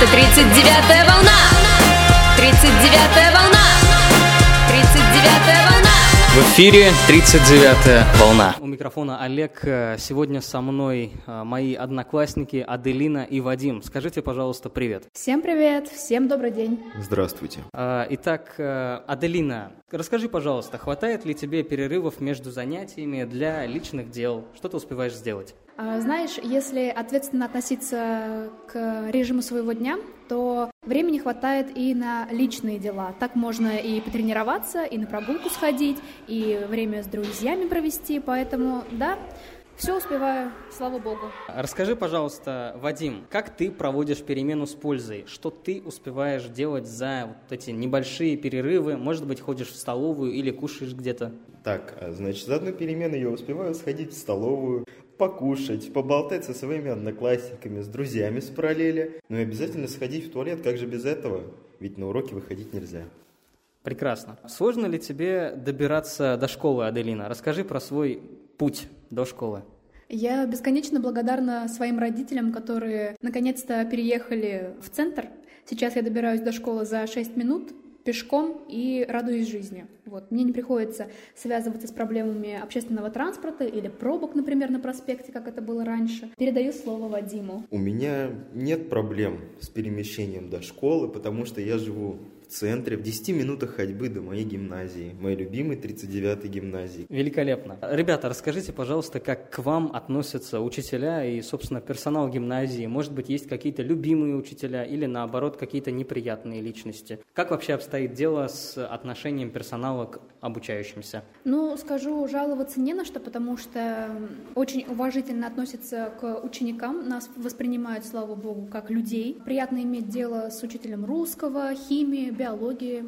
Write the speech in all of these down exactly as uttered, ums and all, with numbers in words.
тридцать девятая волна. тридцать девятая волна. тридцать девятая волна. В эфире тридцать девятая волна. У микрофона Олег. Сегодня со мной мои одноклассники Аделина и Вадим. Скажите, пожалуйста, привет. Всем привет, всем добрый день. Здравствуйте. Итак, Аделина, расскажи, пожалуйста, хватает ли тебе перерывов между занятиями для личных дел? Что ты успеваешь сделать? Знаешь, если ответственно относиться к режиму своего дня, то времени хватает и на личные дела. Так можно и потренироваться, и на прогулку сходить, и время с друзьями провести. Поэтому, да, все успеваю, слава богу. Расскажи, пожалуйста, Вадим, как ты проводишь перемену с пользой? Что ты успеваешь делать за вот эти небольшие перерывы? Может быть, ходишь в столовую или кушаешь где-то? Так, значит, за одну перемену я успеваю сходить в столовую, покушать, поболтать со своими одноклассниками, с друзьями с параллели, но и обязательно сходить в туалет, как же без этого? Ведь на уроки выходить нельзя. Прекрасно. Сложно ли тебе добираться до школы, Аделина? Расскажи про свой путь до школы. Я бесконечно благодарна своим родителям, которые наконец-то переехали в центр. Сейчас я добираюсь до школы за шесть минут пешком и радуюсь жизни. Вот. Мне не приходится связываться с проблемами общественного транспорта или пробок, например, на проспекте, как это было раньше. Передаю слово Вадиму. У меня нет проблем с перемещением до школы, потому что я живу в центре, в десяти минутах ходьбы до моей гимназии, моей любимой тридцать девятой гимназии. Великолепно. Ребята, расскажите, пожалуйста, как к вам относятся учителя и, собственно, персонал гимназии? Может быть, есть какие-то любимые учителя или, наоборот, какие-то неприятные личности? Как вообще обстоит дело с отношением персонала к обучающимся? Ну, скажу, жаловаться не на что, потому что очень уважительно относятся к ученикам, нас воспринимают, слава богу, как людей. Приятно иметь дело с учителем русского, химии, биологии.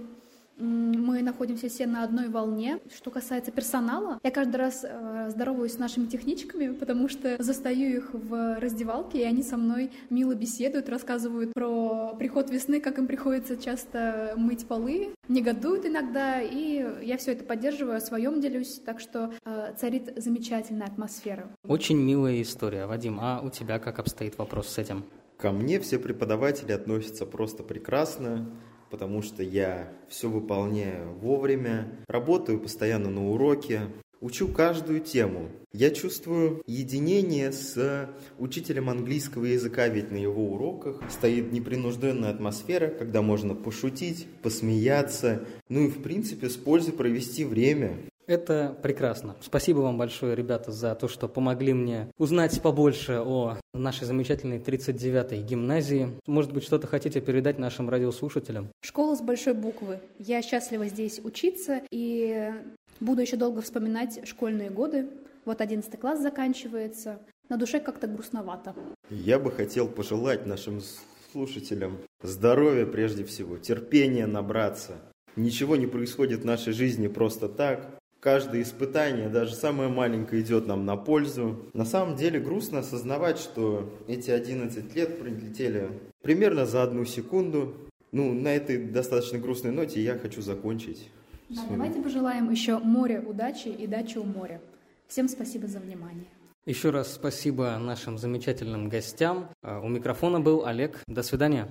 Мы находимся все на одной волне. Что касается персонала, я каждый раз э, здороваюсь с нашими техничками, потому что застаю их в раздевалке, и они со мной мило беседуют, рассказывают про приход весны, как им приходится часто мыть полы, негодуют иногда, и я все это поддерживаю, о своем делюсь, так что э, царит замечательная атмосфера. Очень милая история. Вадим, а у тебя как обстоит вопрос с этим? Ко мне все преподаватели относятся просто прекрасно, потому что я все выполняю вовремя, работаю постоянно на уроке, учу каждую тему. Я чувствую единение с учителем английского языка, ведь на его уроках стоит непринужденная атмосфера, когда можно пошутить, посмеяться, ну и в принципе с пользой провести время. Это прекрасно. Спасибо вам большое, ребята, за то, что помогли мне узнать побольше о нашей замечательной тридцать девятой гимназии. Может быть, что-то хотите передать нашим радиослушателям? Школа с большой буквы. Я счастлива здесь учиться и буду еще долго вспоминать школьные годы. Вот одиннадцатый класс заканчивается. На душе как-то грустновато. Я бы хотел пожелать нашим слушателям здоровья прежде всего, терпения набраться. Ничего не происходит в нашей жизни просто так. Каждое испытание, даже самое маленькое, идет нам на пользу. На самом деле грустно осознавать, что эти одиннадцать лет пролетели примерно за одну секунду. Ну, на этой достаточно грустной ноте я хочу закончить. Да, давайте пожелаем еще море удачи и дачи у моря. Всем спасибо за внимание. Еще раз спасибо нашим замечательным гостям. У микрофона был Олег. До свидания.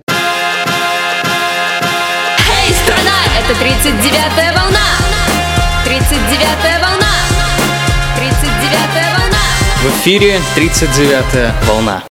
Эй, страна, это тридцать девятая волна. тридцать девятая волна. тридцать девятая волна. В эфире тридцать девятая волна.